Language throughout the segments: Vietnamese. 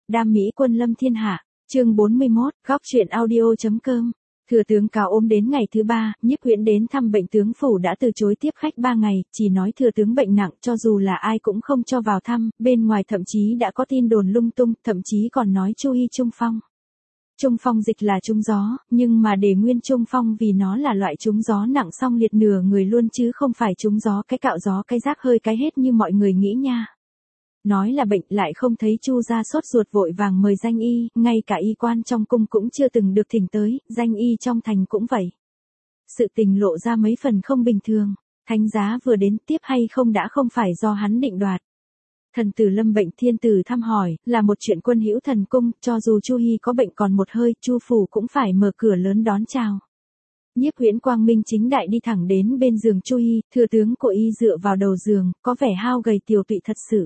Đam mỹ quân lâm thiên hạ, chương 41, góc truyện audio.com. Thừa tướng Cao ốm đến ngày thứ 3, Nhiếp Huyễn đến thăm bệnh tướng phủ đã từ chối tiếp khách 3 ngày, chỉ nói thừa tướng bệnh nặng, cho dù là ai cũng không cho vào thăm, bên ngoài thậm chí đã có tin đồn lung tung, thậm chí còn nói Chu Hy trung phong. Trung phong dịch là trúng gió, nhưng mà để nguyên trung phong vì nó là loại trúng gió nặng song liệt nửa người luôn chứ không phải trúng gió cái cạo gió cái rác hơi cái hết như mọi người nghĩ nha. Nói là bệnh lại không thấy Chu gia sốt ruột vội vàng mời danh y, ngay cả y quan trong cung cũng chưa từng được thỉnh tới, danh y trong thành cũng vậy. Sự tình lộ ra mấy phần không bình thường, thánh giá vừa đến tiếp hay không đã không phải do hắn định đoạt. Thần tử lâm bệnh thiên tử thăm hỏi, là một chuyện quân hữu thần cung, cho dù Chu Hy có bệnh còn một hơi, Chu phủ cũng phải mở cửa lớn đón chào. Nhiếp Huyễn quang minh chính đại đi thẳng đến bên giường Chu Hy, thừa tướng của y dựa vào đầu giường, có vẻ hao gầy tiều tụy thật sự.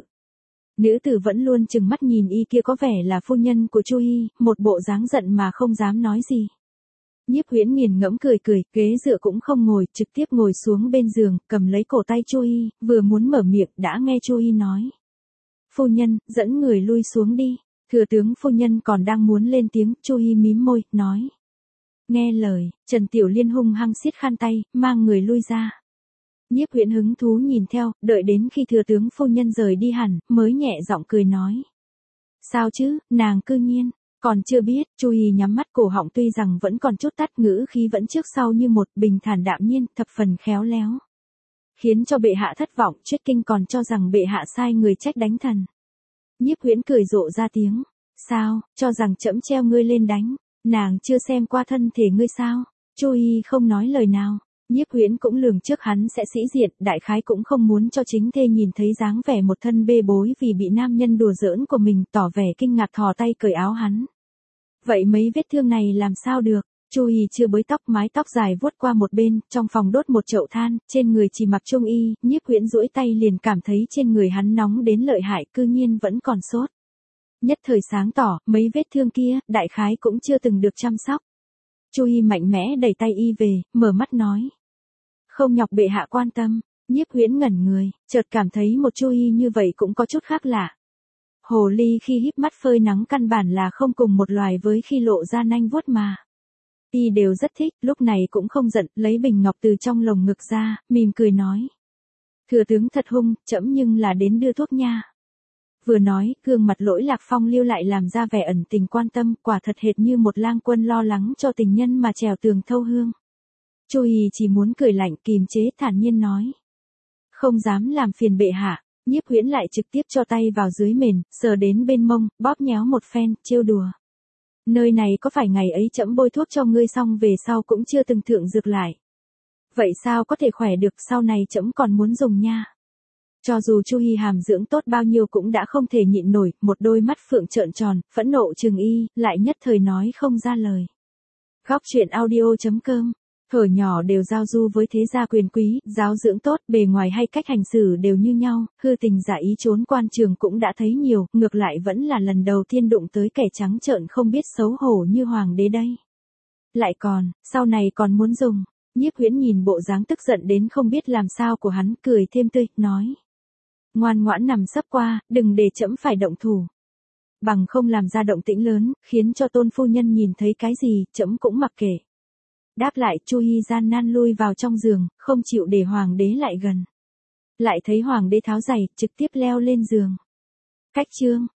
Nữ tử vẫn luôn chừng mắt nhìn y kia có vẻ là phu nhân của Chu Hy, một bộ dáng giận mà không dám nói gì. Nhiếp Huyễn nghiền ngẫm cười cười, ghế dựa cũng không ngồi, trực tiếp ngồi xuống bên giường, cầm lấy cổ tay Chu Hy, vừa muốn mở miệng đã nghe Chu Hy nói. Phu nhân, dẫn người lui xuống đi. Thừa tướng phu nhân còn đang muốn lên tiếng, Chu Hy mím môi, nói. Nghe lời, Trần Tiểu Liên hung hăng siết khăn tay, mang người lui ra. Nhiếp Huyễn hứng thú nhìn theo, đợi đến khi thừa tướng phu nhân rời đi hẳn, mới nhẹ giọng cười nói. Sao chứ, nàng cư nhiên, còn chưa biết, Chu Hy nhắm mắt cổ họng tuy rằng vẫn còn chút tắt ngữ khí vẫn trước sau như một bình thản đạm nhiên, thập phần khéo léo. Khiến cho bệ hạ thất vọng, Triết Kinh còn cho rằng bệ hạ sai người trách đánh thần. Nhiếp Huyễn cười rộ ra tiếng. Sao, cho rằng trẫm treo ngươi lên đánh, nàng chưa xem qua thân thể ngươi sao? Chu Hy không nói lời nào. Nhiếp Huyễn cũng lường trước hắn sẽ sĩ diện, đại khái cũng không muốn cho chính thê nhìn thấy dáng vẻ một thân bê bối vì bị nam nhân đùa giỡn của mình, tỏ vẻ kinh ngạc thò tay cởi áo hắn. Vậy mấy vết thương này làm sao được? Chu Hy chưa bới tóc, mái tóc dài vuốt qua một bên, trong phòng đốt một chậu than, trên người chỉ mặc trung y, Nhiếp Huyễn duỗi tay liền cảm thấy trên người hắn nóng đến lợi hại, cư nhiên vẫn còn sốt. Nhất thời sáng tỏ, mấy vết thương kia, đại khái cũng chưa từng được chăm sóc. Chu Hy mạnh mẽ đẩy tay y về, mở mắt nói. Không nhọc bệ hạ quan tâm. Nhiếp Huyễn ngẩn người, chợt cảm thấy một Chu Hy như vậy cũng có chút khác lạ. Hồ ly khi híp mắt phơi nắng căn bản là không cùng một loài với khi lộ ra nanh vuốt mà. Y đều rất thích, lúc này cũng không giận, lấy bình ngọc từ trong lồng ngực ra, mỉm cười nói. Thừa tướng thật hung, trẫm nhưng là đến đưa thuốc nha. Vừa nói, gương mặt lỗi lạc phong lưu lại làm ra vẻ ẩn tình quan tâm, quả thật hệt như một lang quân lo lắng cho tình nhân mà trèo tường thâu hương. Chu Hy chỉ muốn cười lạnh kìm chế thản nhiên nói. Không dám làm phiền bệ hạ. Nhiếp Huyễn lại trực tiếp cho tay vào dưới mền, sờ đến bên mông, bóp nhéo một phen, trêu đùa. Nơi này có phải ngày ấy trẫm bôi thuốc cho ngươi xong về sau cũng chưa từng thượng dược lại. Vậy sao có thể khỏe được, sau này trẫm còn muốn dùng nha. Cho dù Chu Hy hàm dưỡng tốt bao nhiêu cũng đã không thể nhịn nổi, một đôi mắt phượng trợn tròn, phẫn nộ trừng y, lại nhất thời nói không ra lời. Góc truyện audio.com. Thuở nhỏ đều giao du với thế gia quyền quý, giáo dưỡng tốt, bề ngoài hay cách hành xử đều như nhau, hư tình giả ý trốn quan trường cũng đã thấy nhiều, ngược lại vẫn là lần đầu tiên đụng tới kẻ trắng trợn không biết xấu hổ như hoàng đế đây. Lại còn, sau này còn muốn dùng. Nhiếp Huyễn nhìn bộ dáng tức giận đến không biết làm sao của hắn, cười thêm tươi, nói. Ngoan ngoãn nằm sấp qua, đừng để trẫm phải động thủ. Bằng không làm ra động tĩnh lớn, khiến cho tôn phu nhân nhìn thấy cái gì, trẫm cũng mặc kệ. Đáp lại, Chu Hy gian nan lui vào trong giường, không chịu để hoàng đế lại gần. Lại thấy hoàng đế tháo giày, trực tiếp leo lên giường. Cách chương,